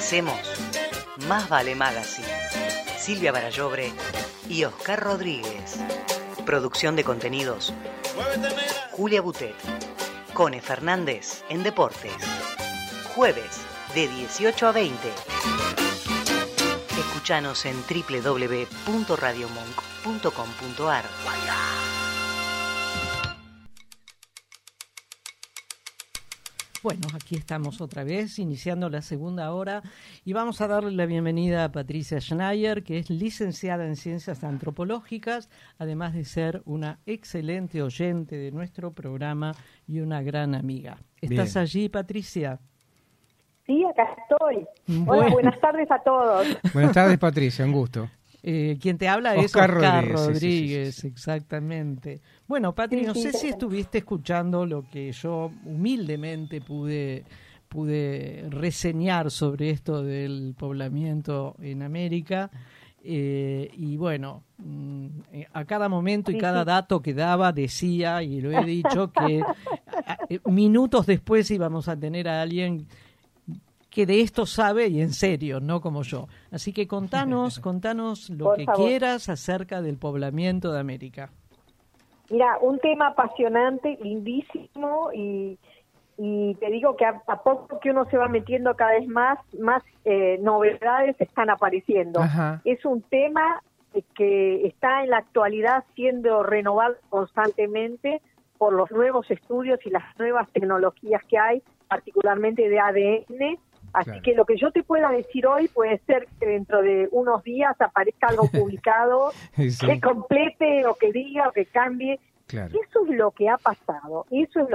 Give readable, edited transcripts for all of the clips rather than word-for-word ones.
Hacemos Más Vale Magazine. Silvia Barallobre y Oscar Rodríguez. Producción de contenidos Julia Butet. Cone Fernández en Deportes. Jueves de 18 a 20. Escuchanos en www.radiomonk.com.ar. Bueno, aquí estamos otra vez, iniciando la segunda hora, y vamos a darle la bienvenida a Patricia Schneier, que es licenciada en Ciencias Antropológicas, además de ser una excelente oyente de nuestro programa y una gran amiga. ¿Estás Bien. allí, Patricia? Sí, acá estoy. Bueno. Hola, buenas tardes a todos. Buenas tardes, Patricia, un gusto. Quien te habla Oscar es Oscar Rodríguez, Rodríguez, sí. Exactamente. Bueno, Patri, no sé si sí. estuviste escuchando lo que yo humildemente pude reseñar sobre esto del poblamiento en América. Y bueno, a cada momento y cada dato que daba decía, y lo he dicho, que minutos después íbamos a tener a alguien que de esto sabe y en serio, no como yo. Así que contanos lo Por que favor. quieras acerca del poblamiento de América. Mira, un tema apasionante, lindísimo, y te digo que a poco que uno se va metiendo cada vez más novedades están apareciendo. Ajá. Es un tema que está en la actualidad siendo renovado constantemente por los nuevos estudios y las nuevas tecnologías que hay, particularmente de ADN. Así Claro. que lo que yo te pueda decir hoy puede ser que dentro de unos días aparezca algo publicado Sí. que complete o que diga o que cambie. Claro. Eso es lo que ha pasado,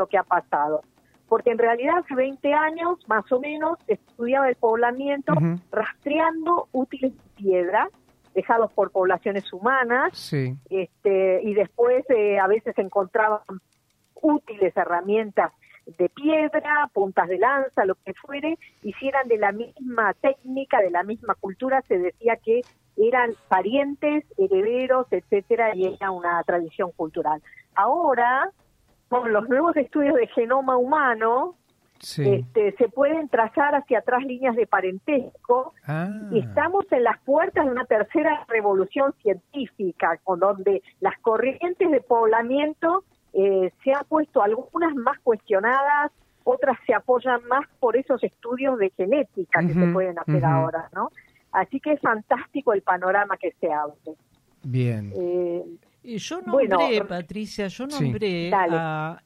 porque en realidad hace 20 años más o menos se estudiaba el poblamiento Ujú. rastreando útiles de piedra dejados por poblaciones humanas, Sí. y después a veces encontraban útiles herramientas de piedra, puntas de lanza, lo que fuere, y si eran de la misma técnica, de la misma cultura, se decía que eran parientes, herederos, etcétera, y era una tradición cultural. Ahora, con los nuevos estudios de genoma humano, Sí. se pueden trazar hacia atrás líneas de parentesco, y estamos en las puertas de una tercera revolución científica, con donde las corrientes de poblamiento se han puesto algunas más cuestionadas, otras se apoyan más por esos estudios de genética que se pueden hacer ahora, ¿no? Así que es fantástico el panorama que se abre. Bien. Y yo nombré, Bueno, Patricia, Sí. Dale. a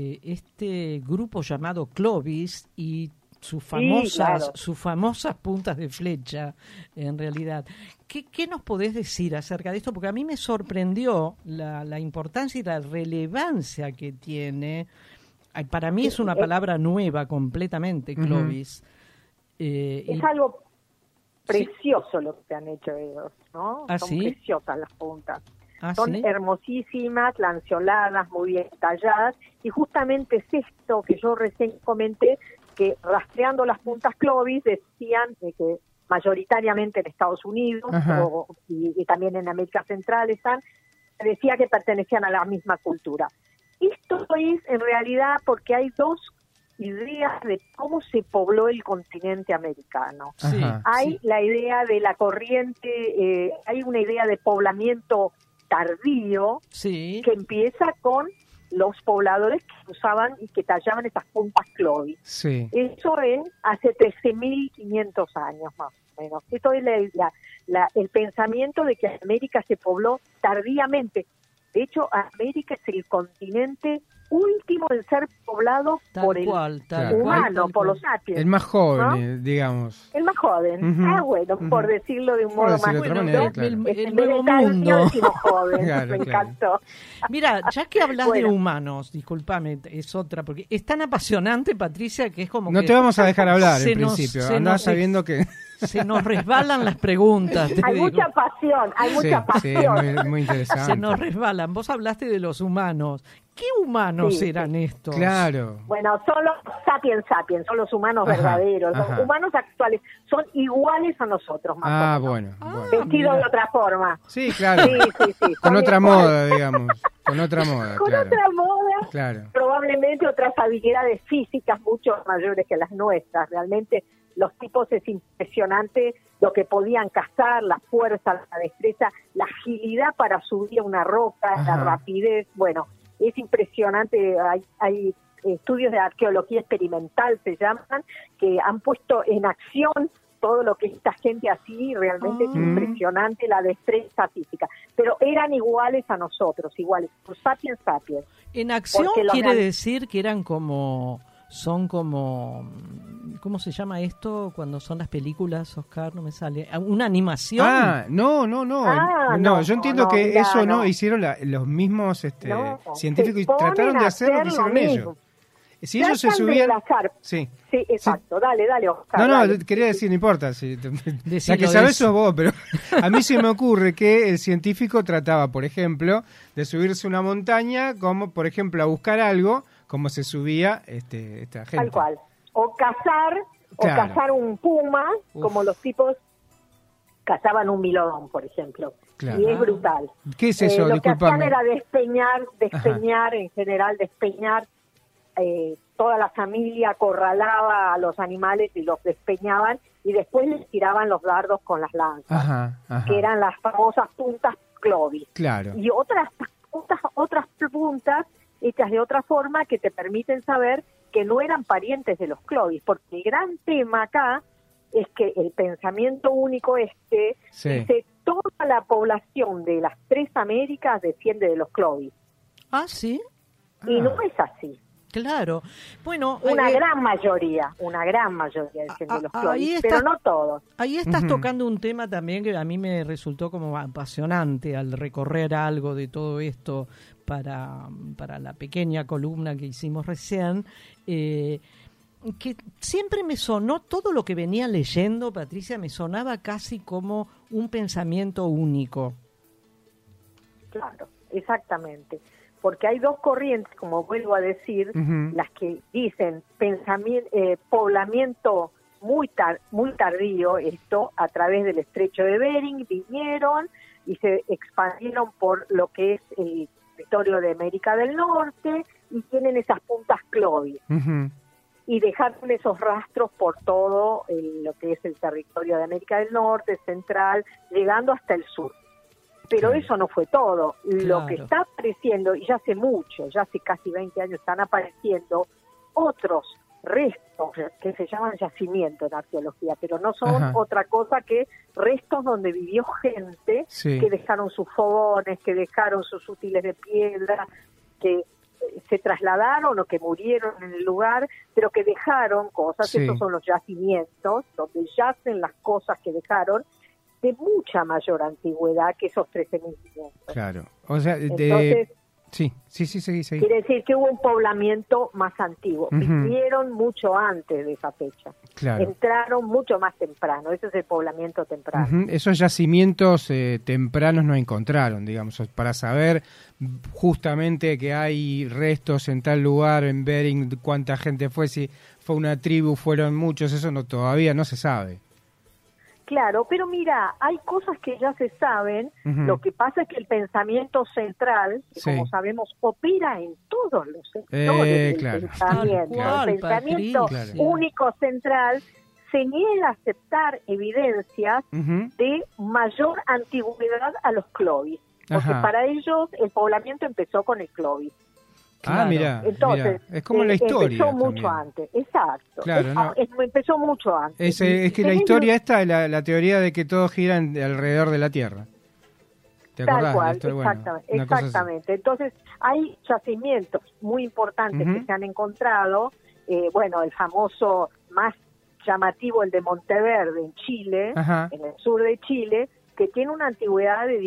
este grupo llamado Clovis y sus claro. famosas puntas de flecha, en realidad. ¿Qué nos podés decir acerca de esto? Porque a mí me sorprendió la importancia y la relevancia que tiene. Para mí es una palabra nueva completamente, Clovis. Es algo precioso lo que han hecho ellos, ¿no? ¿Ah, Son sí? preciosas las puntas. ¿Ah, Son sí? hermosísimas, lanceoladas, muy bien talladas, y justamente es esto que yo recién comenté, que rastreando las puntas Clovis decían que mayoritariamente en Estados Unidos Ajá. y también en América Central decía que pertenecían a la misma cultura. Esto es en realidad porque hay dos ideas de cómo se pobló el continente americano. Sí, Ajá. Hay sí. la idea de la corriente, hay una idea de poblamiento tardío Sí. que empieza con los pobladores que usaban y que tallaban esas puntas Clovis. Sí. Eso es hace 13.500 años más o menos. Esto es el pensamiento de que América se pobló tardíamente. De hecho, América es el continente último en ser poblado Tal por el cual, tal Claro. cual, humano, tal por cual. los sapiens. El más joven, ¿no? digamos. El más joven. Ujú, Bueno, ujú. por decirlo de un Por modo decirlo más de otra lindo, manera, claro. El en vez nuevo de tardío, mundo. decimos joven. Claro, Me claro. encantó. Mira, ya que hablas de Bueno. humanos, discúlpame, es otra, porque es tan apasionante, Patricia, que es como No que te vamos a dejar hablar se en nos- principio. se Andás nos- sabiendo que... se nos resbalan las preguntas. te Hay digo. mucha pasión, hay mucha Sí, pasión. muy interesante. Se nos resbalan. Vos hablaste de los humanos. ¿Qué humanos Sí, eran estos? Claro. Bueno, son los sapiens, son los humanos Ajá, verdaderos, ajá. los humanos actuales, son iguales a nosotros, más Ah, o menos. bueno. bueno. Vestidos mira. de otra forma. Sí, claro. Sí. Con son otra iguales. moda, digamos. Con otra moda, Con claro. otra moda, Claro. probablemente otras habilidades físicas mucho mayores que las nuestras. Realmente los tipos es impresionante lo que podían cazar, la fuerza, la destreza, la agilidad para subir a una roca, la rapidez. Bueno, es impresionante. Hay estudios de arqueología experimental, se llaman, que han puesto en acción todo lo que esta gente así, realmente es impresionante la destreza física. Pero eran iguales a nosotros, iguales, sapiens sapiens. En acción quiere decir que eran son como, ¿cómo se llama esto cuando son las películas, Oscar? No me sale. ¿Una animación? No, yo entiendo que eso no hicieron los mismos científicos y trataron de hacer lo que hicieron ellos. Si ellos se subían... Sí, exacto. Sí. Dale, Oscar. No, quería decir, no importa. La que sabés sos vos, pero a mí se me ocurre que el científico trataba, por ejemplo, de subirse una montaña, como, por ejemplo, a buscar algo, como se subía esta gente. Tal cual. O cazar un puma, como los tipos cazaban un milodón, por ejemplo. Claro. Y es brutal. ¿Qué es eso? Lo que hacían era despeñar, en general, toda la familia acorralaba a los animales y los despeñaban y después les tiraban los dardos con las lanzas, que eran las famosas puntas Clovis. Claro. Y otras puntas hechas de otra forma que te permiten saber que no eran parientes de los Clovis, porque el gran tema acá es que el pensamiento único dice toda la población de las 3 Américas desciende de los Clovis. ¿Ah, sí? Y no es así. Claro. Bueno, una gran mayoría desciende de los Clovis, pero no todos. Ahí estás tocando un tema también que a mí me resultó como apasionante al recorrer algo de todo esto para la pequeña columna que hicimos recién, que siempre me sonó, todo lo que venía leyendo, Patricia, me sonaba casi como un pensamiento único. Claro, exactamente. Porque hay 2 corrientes, como vuelvo a decir, las que dicen poblamiento muy tardío, esto a través del estrecho de Bering, vinieron y se expandieron por lo que es el territorio de América del Norte y tienen esas puntas Clovis. Y dejaron esos rastros por todo lo que es el territorio de América del Norte, central, llegando hasta el sur. Pero eso no fue todo. Lo que está apareciendo, y ya hace casi 20 años están apareciendo otros restos que se llaman yacimientos en arqueología, pero no son otra cosa que restos donde vivió gente que dejaron sus fogones, que dejaron sus útiles de piedra, que se trasladaron o que murieron en el lugar, pero que dejaron cosas. Estos son los yacimientos, donde yacen las cosas que dejaron, de mucha mayor antigüedad que esos 13.500. Claro. O sea, entonces, sí. Quiere decir que hubo un poblamiento más antiguo. Vinieron mucho antes de esa fecha. Claro. Entraron mucho más temprano. Ese es el poblamiento temprano. Esos yacimientos tempranos no encontraron, digamos, para saber justamente que hay restos en tal lugar, en Bering, cuánta gente fue, si fue una tribu, fueron muchos, eso todavía no se sabe. Claro, pero mira, hay cosas que ya se saben, lo que pasa es que el pensamiento central, como sabemos, opera en todos los sectores del pensamiento. El pensamiento único central se niega a aceptar evidencias de mayor antigüedad a los Clovis, porque para ellos el poblamiento empezó con el Clovis. Claro. Mira, entonces es como la historia. Empezó mucho antes, exacto. Claro, empezó mucho antes. Es que la historia esta es la teoría de que todos giran alrededor de la Tierra. ¿Te acordás? Tal cual, exactamente. Entonces, hay yacimientos muy importantes que se han encontrado. El famoso más llamativo, el de Monteverde, en Chile, en el sur de Chile, que tiene una antigüedad de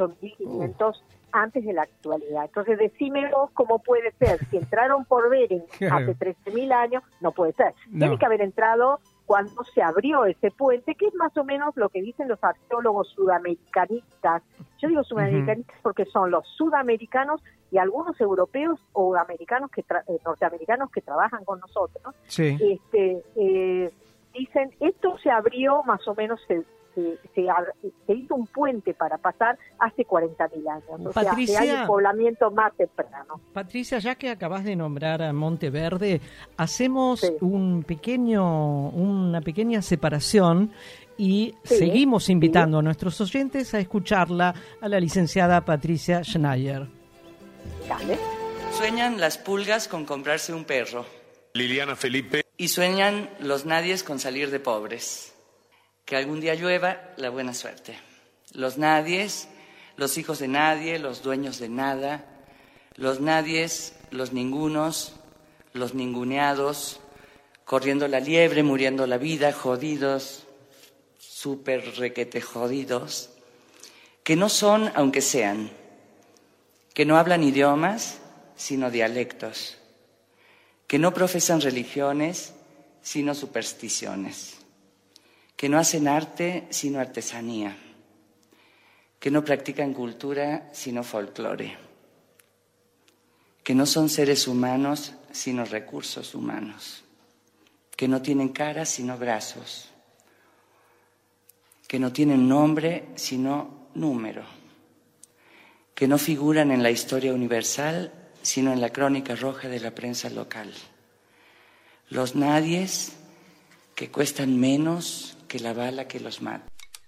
18.500 antes de la actualidad. Entonces, decime vos cómo puede ser. Si entraron por Bering hace 13.000 años, no puede ser. Tiene que haber entrado cuando se abrió ese puente, que es más o menos lo que dicen los arqueólogos sudamericanistas. Yo digo sudamericanistas porque son los sudamericanos y algunos europeos o americanos norteamericanos que trabajan con nosotros. Dicen, estos se abrió más o menos, se hizo un puente para pasar hace 40.000 años. O Patricia, sea, que hay un poblamiento más temprano. Patricia, ya que acabas de nombrar a Monteverde, hacemos una pequeña separación y seguimos invitando a nuestros oyentes a escucharla a la licenciada Patricia Schneier. Dale. Sueñan las pulgas con comprarse un perro. Liliana Felipe. Y sueñan los nadies con salir de pobres. Que algún día llueva la buena suerte. Los nadies, los hijos de nadie, los dueños de nada, los nadies, los ningunos, los ninguneados, corriendo la liebre, muriendo la vida, jodidos, súper requete jodidos, que no son aunque sean, que no hablan idiomas, sino dialectos, que no profesan religiones, sino supersticiones, que no hacen arte, sino artesanía, que no practican cultura, sino folclore, que no son seres humanos, sino recursos humanos, que no tienen cara, sino brazos, que no tienen nombre, sino número, que no figuran en la historia universal, sino en la crónica roja de la prensa local. Los nadies que cuestan menos que la bala que los mata.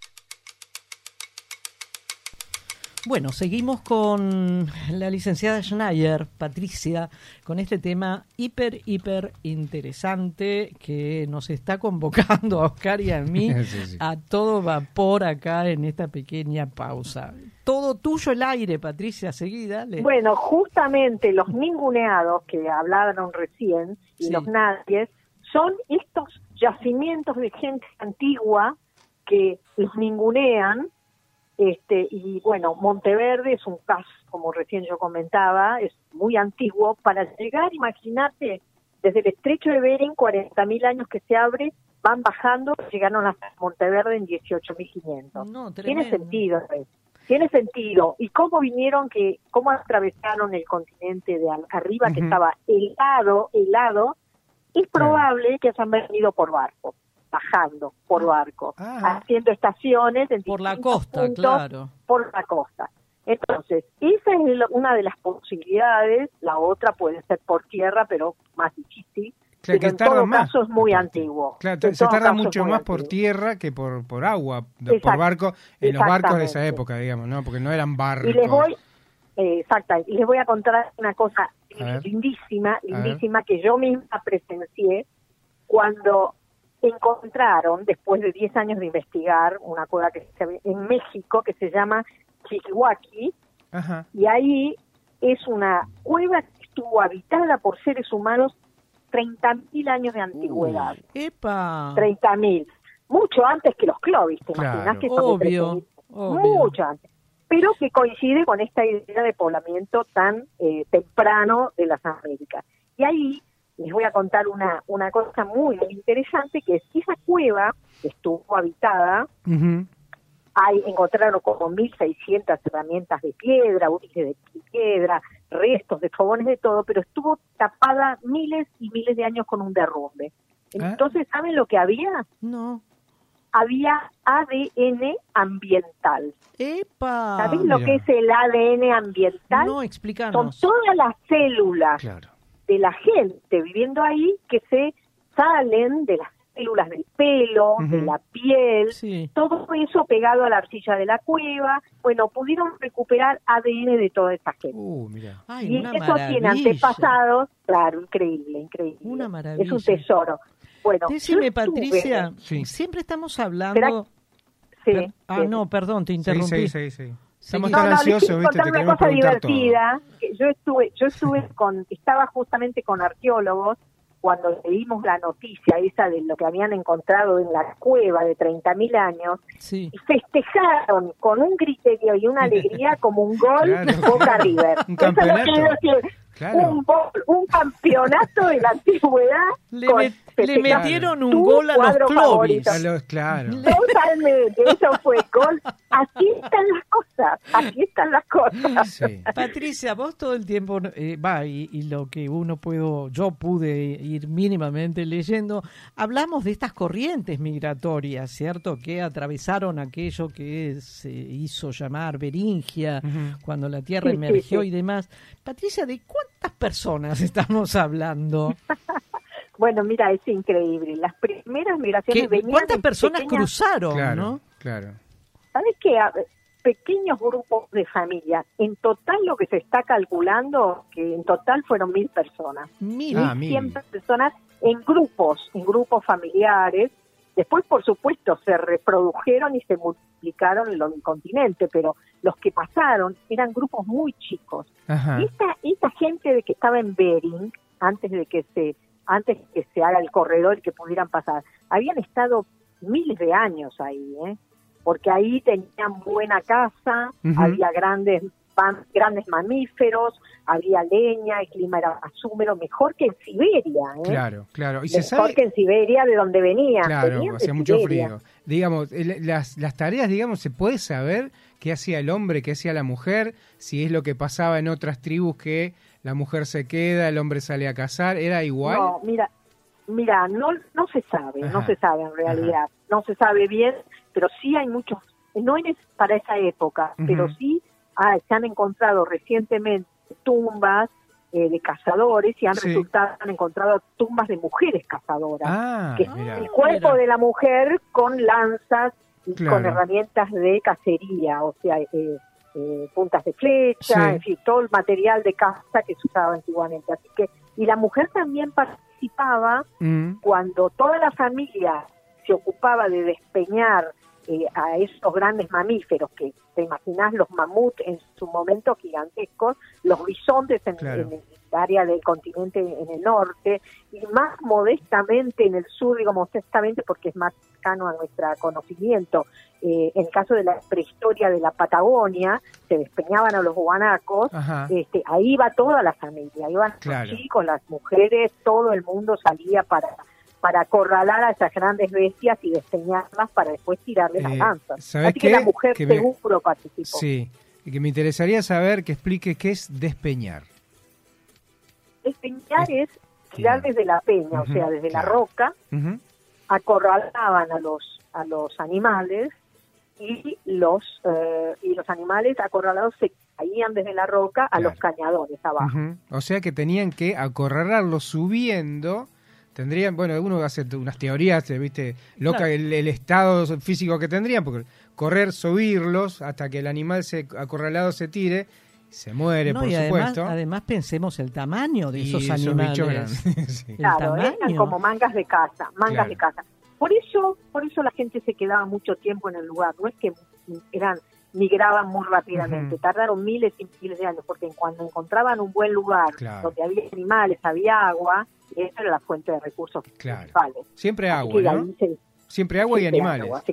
Bueno, seguimos con la licenciada Schneier, Patricia, con este tema hiper interesante que nos está convocando a Oscar y a mí sí. A todo vapor acá en esta pequeña pausa. Todo tuyo el aire, Patricia, seguida. Bueno, justamente los ninguneados que hablaron recién y los nadies son estos yacimientos de gente antigua que los ningunean. Y bueno, Monteverde es un caso, como recién yo comentaba, es muy antiguo. Para llegar, imagínate, desde el estrecho de Bering, 40.000 años que se abre, van bajando, llegaron hasta Monteverde en 18.500. No, tiene sentido. ¿Y cómo vinieron, cómo atravesaron el continente de arriba, que estaba helado? Es probable que hayan venido por barco. Bajando por barco, haciendo estaciones en por la costa, puntos, claro. Por la costa. Entonces, esa es una de las posibilidades. La otra puede ser por tierra, pero más difícil. Claro, pero en todo caso es muy antiguo. Claro, se tarda mucho más por tierra que por agua, por barco, en los barcos de esa época, digamos, ¿no? Porque no eran barcos. Y les voy a contar una cosa lindísima, que yo misma presencié cuando encontraron, después de 10 años de investigar, una cueva que se ve en México que se llama Chiquihuaqui, y ahí es una cueva que estuvo habitada por seres humanos 30.000 años de antigüedad. ¡Epa! 30.000. Mucho antes que los Clovis, ¿te imaginas? Que obvio. Mucho antes. Pero que coincide con esta idea de poblamiento tan temprano de las Américas. Y ahí les voy a contar una cosa muy interesante, que es esa cueva que estuvo habitada, encontraron como 1.600 herramientas de piedra, útiles de piedra, restos de fogones, de todo, pero estuvo tapada miles y miles de años con un derrumbe. Entonces, ¿saben lo que había? No. Había ADN ambiental. ¡Epa! ¿Sabés lo que es el ADN ambiental? No, explícanos. Son todas las células de la gente viviendo ahí que se salen de las células del pelo, de la piel, todo eso pegado a la arcilla de la cueva. Bueno, pudieron recuperar ADN de toda esa gente. Mira. Ay, y eso tiene antepasados, claro, increíble. Una maravilla. Es un tesoro. Bueno, decime, Patricia, siempre estamos hablando... no, perdón, te interrumpí. Sí. Estamos tan ansiosos, ¿viste? Te una cosa divertida. Que estaba justamente con arqueólogos cuando leímos la noticia esa de lo que habían encontrado en la cueva de 30.000 años, y festejaron con un criterio y una alegría como un gol Boca River. Un campeonato. un campeonato de la antigüedad. Le metieron un gol a los Clovis. Claro. Totalmente, eso fue gol. Así están las cosas. Sí. Patricia, vos todo el tiempo, y lo que yo pude ir mínimamente leyendo, hablamos de estas corrientes migratorias, ¿cierto? Que atravesaron aquello que se hizo llamar Beringia, cuando la Tierra emergió y demás. Patricia, ¿de cuántas personas estamos hablando? Bueno, mira, es increíble. Las primeras migraciones venían... ¿Cuántas personas cruzaron, claro, no? Claro. ¿Sabes qué? Pequeños grupos de familia. En total lo que se está calculando, que en total fueron 1.000 personas. 1.100 personas en grupos familiares. Después, por supuesto, se reprodujeron y se multiplicaron en el continente, pero los que pasaron eran grupos muy chicos. Esta gente de que estaba en Bering, antes de que se haga el corredor y que pudieran pasar, habían estado miles de años ahí, porque ahí tenían buena casa, había grandes mamíferos, había leña, el clima era más húmedo, mejor que en Siberia. Claro. ¿Y se sabe que en Siberia, de donde venían. Claro, hacía mucho frío. Digamos, las tareas, digamos, ¿se puede saber qué hacía el hombre, qué hacía la mujer? Si es lo que pasaba en otras tribus, que la mujer se queda, el hombre sale a cazar, ¿era igual? No, mira, no se sabe, no se sabe en realidad. No se sabe bien, pero sí hay muchos, no es para esa época, pero sí se han encontrado recientemente tumbas de cazadores y han encontrado tumbas de mujeres cazadoras. El cuerpo de la mujer con lanzas y con herramientas de cacería, o sea, puntas de flecha, en fin, todo el material de caza que se usaba antiguamente. Así que, y la mujer también participaba cuando toda la familia se ocupaba de despeñar a esos grandes mamíferos, que te imaginás los mamuts en su momento gigantescos, los bisontes en el área del continente en el norte, y más modestamente en el sur, digo modestamente porque es más cercano a nuestro conocimiento, en el caso de la prehistoria de la Patagonia, se despeñaban a los guanacos, ahí iba toda la familia, iban los chicos, las mujeres, todo el mundo salía para acorralar a esas grandes bestias y despeñarlas para después tirarles las lanzas. Así que la mujer seguro participó. Sí, y que me interesaría saber que explique qué es despeñar. Despeñar es tirar desde la peña, o sea, desde la roca, acorralaban a los animales y los animales acorralados se caían desde la roca a los cañadones abajo. O sea que tenían que acorralarlos subiendo. Tendrían, bueno, uno hace unas teorías, ¿viste? Loca el estado físico que tendrían, porque correr, subirlos hasta que el animal acorralado se tire, se muere, por supuesto. Además pensemos el tamaño de esos animales. Claro, eran como mangas de caza, de caza. Por eso la gente se quedaba mucho tiempo en el lugar, no es que migraban muy rápidamente, tardaron miles y miles de años, porque cuando encontraban un buen lugar donde había animales, había agua, esa era la fuente de recursos principales. Siempre agua, ¿no? Siempre agua y animales. Agua,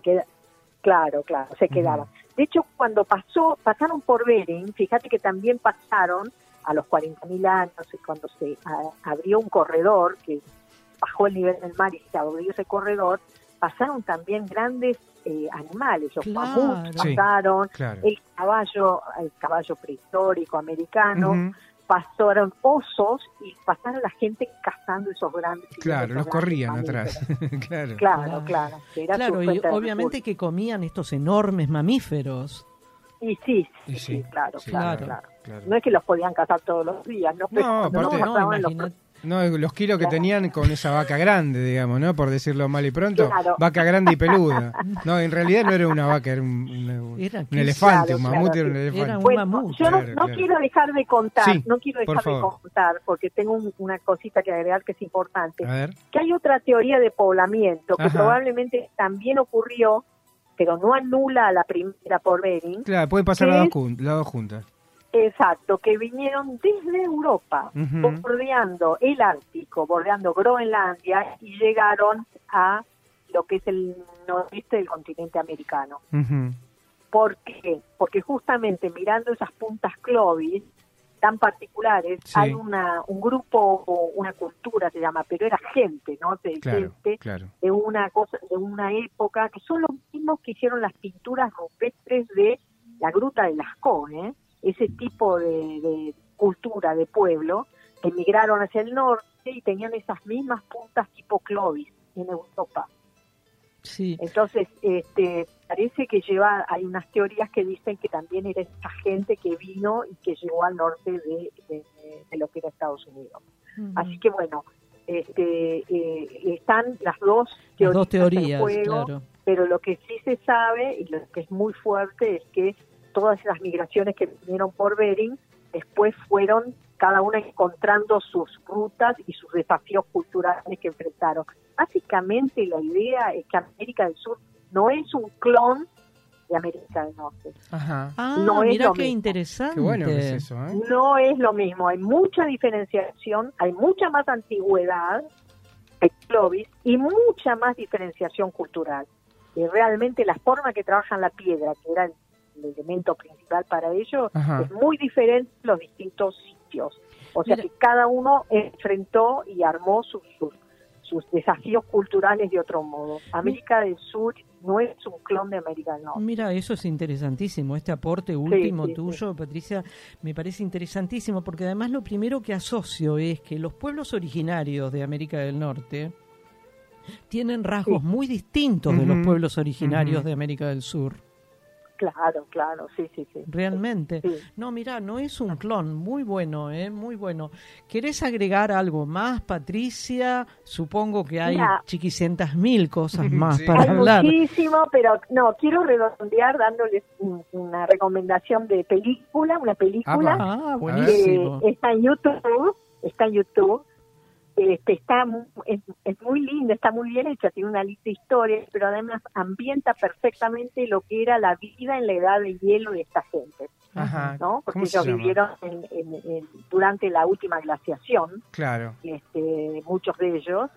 se quedaba. De hecho, cuando pasaron por Bering, fíjate que también pasaron a los 40.000 años, cuando se abrió un corredor, que bajó el nivel del mar y se abrió ese corredor, pasaron también grandes animales, los mamuts pasaron, el caballo prehistórico americano, pasaron osos y pasaron la gente cazando esos grandes. Los corrían atrás. Claro. Y obviamente que comían estos enormes mamíferos. Y sí, claro. No es que los podían cazar todos los días, No, los kilos que tenían con esa vaca grande, digamos, ¿no? Por decirlo mal y pronto, vaca grande y peluda. No, en realidad no era una vaca, era un elefante, un mamut era un elefante. Era un mamut. Yo no quiero dejar de contar, porque tengo una cosita que agregar que es importante. A ver. Que hay otra teoría de poblamiento que probablemente también ocurrió, pero no anula a la primera por Bering. Claro, pueden pasar las dos juntas. Exacto, que vinieron desde Europa, bordeando el Ártico, bordeando Groenlandia y llegaron a lo que es el noreste del continente americano. ¿Por qué? Porque justamente mirando esas puntas Clovis, tan particulares, hay un grupo o una cultura se llama, pero era gente, ¿no? Gente de una cosa, de una época, que son los mismos que hicieron las pinturas rupestres de la Gruta de Lascaux, ese tipo de cultura, de pueblo, que emigraron hacia el norte y tenían esas mismas puntas tipo Clovis en Europa. Sí. Entonces, parece que hay unas teorías que dicen que también era esa gente que vino y que llegó al norte de lo que era Estados Unidos. Uh-huh. Así que bueno, están las dos teorías en juego, claro. Pero lo que sí se sabe y lo que es muy fuerte es que todas esas migraciones que vinieron por Bering después fueron cada una encontrando sus rutas y sus desafíos culturales que enfrentaron. Básicamente la idea es que América del Sur no es un clon de América del Norte. Ajá. No es mira lo qué mismo. Interesante. Qué bueno que es eso, ¿eh? No es lo mismo, hay mucha diferenciación, hay mucha más antigüedad de Clovis y mucha más diferenciación cultural. Y realmente la forma que trabajan la piedra, que era el elemento principal para ello, es muy diferente en los distintos sitios. O sea que cada uno enfrentó y armó sus desafíos culturales de otro modo. América del Sur no es un clon de América del Norte. Mira, eso es interesantísimo. Este aporte último tuyo, Patricia, me parece interesantísimo, porque además lo primero que asocio es que los pueblos originarios de América del Norte tienen rasgos muy distintos de los pueblos originarios de América del Sur. Claro, sí. Realmente. Sí. No, mira, no es un clon. Muy bueno, muy bueno. ¿Querés agregar algo más, Patricia? Supongo que hay chiquicientas mil cosas más para hablar. Hay muchísimo, pero no, quiero redondear dándoles una recomendación de una película buenísimo. Que está en YouTube. Es muy linda, está muy bien hecha, tiene una lista de historias, pero además ambienta perfectamente lo que era la vida en la edad de hielo de esta gente. Ajá. ¿No? Porque ellos vivieron durante la última glaciación, claro. Muchos de ellos,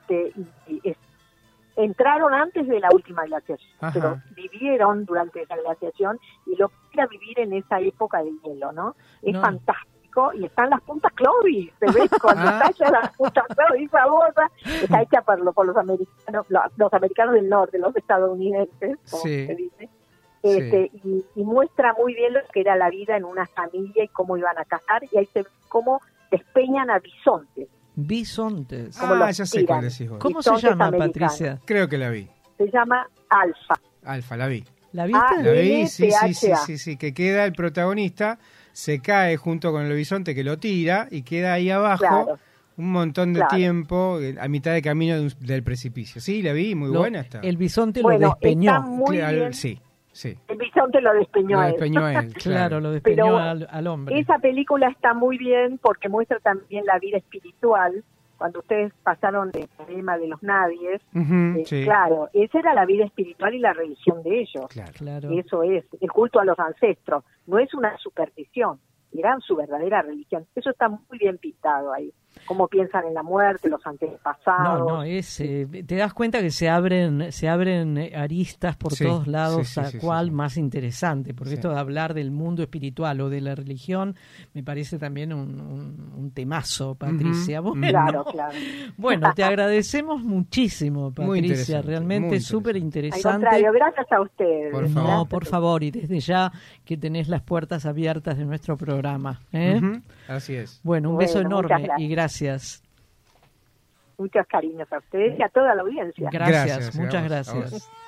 entraron antes de la última glaciación, pero vivieron durante esa glaciación y lo que era vivir en esa época de hielo, ¿no? Es fantástico. Y están las puntas Clovis, ¿se ve? Cuando está hecha las puntas Clovis famosa, está hecha por los americanos del norte, los estadounidenses, como se dice, y muestra muy bien lo que era la vida en una familia y cómo iban a cazar, y ahí se ve cómo despeñan a bisontes. Bisontes. Ya sé cuál decís vos. ¿Cómo se llama, Patricia? Creo que la vi. Se llama Alfa. Alfa, la vi. ¿La viste? La vi, sí, que queda el protagonista, se cae junto con el bisonte que lo tira y queda ahí abajo un montón de tiempo, a mitad de camino del precipicio. Sí, la vi, muy buena está. El bisonte lo despeñó. Está muy bien. Sí. El bisonte lo despeñó a él. Claro, lo despeñó al hombre. Esa película está muy bien porque muestra también la vida espiritual. Cuando ustedes pasaron del tema de los nadies, claro, esa era la vida espiritual y la religión de ellos. Claro. Eso es, el culto a los ancestros. No es una superstición, era su verdadera religión. Eso está muy bien pintado ahí. Cómo piensan en la muerte, los antepasados. Te das cuenta que se abren aristas por todos lados, más interesante, porque esto de hablar del mundo espiritual o de la religión me parece también un temazo, Patricia. Claro. Bueno, te agradecemos muchísimo, Patricia, realmente súper interesante. Al contrario, gracias a ustedes. Por favor, y desde ya que tenés las puertas abiertas de nuestro programa. Así es. Bueno, un beso enorme y gracias. Muchos cariños a ustedes y a toda la audiencia. Gracias, muchas gracias.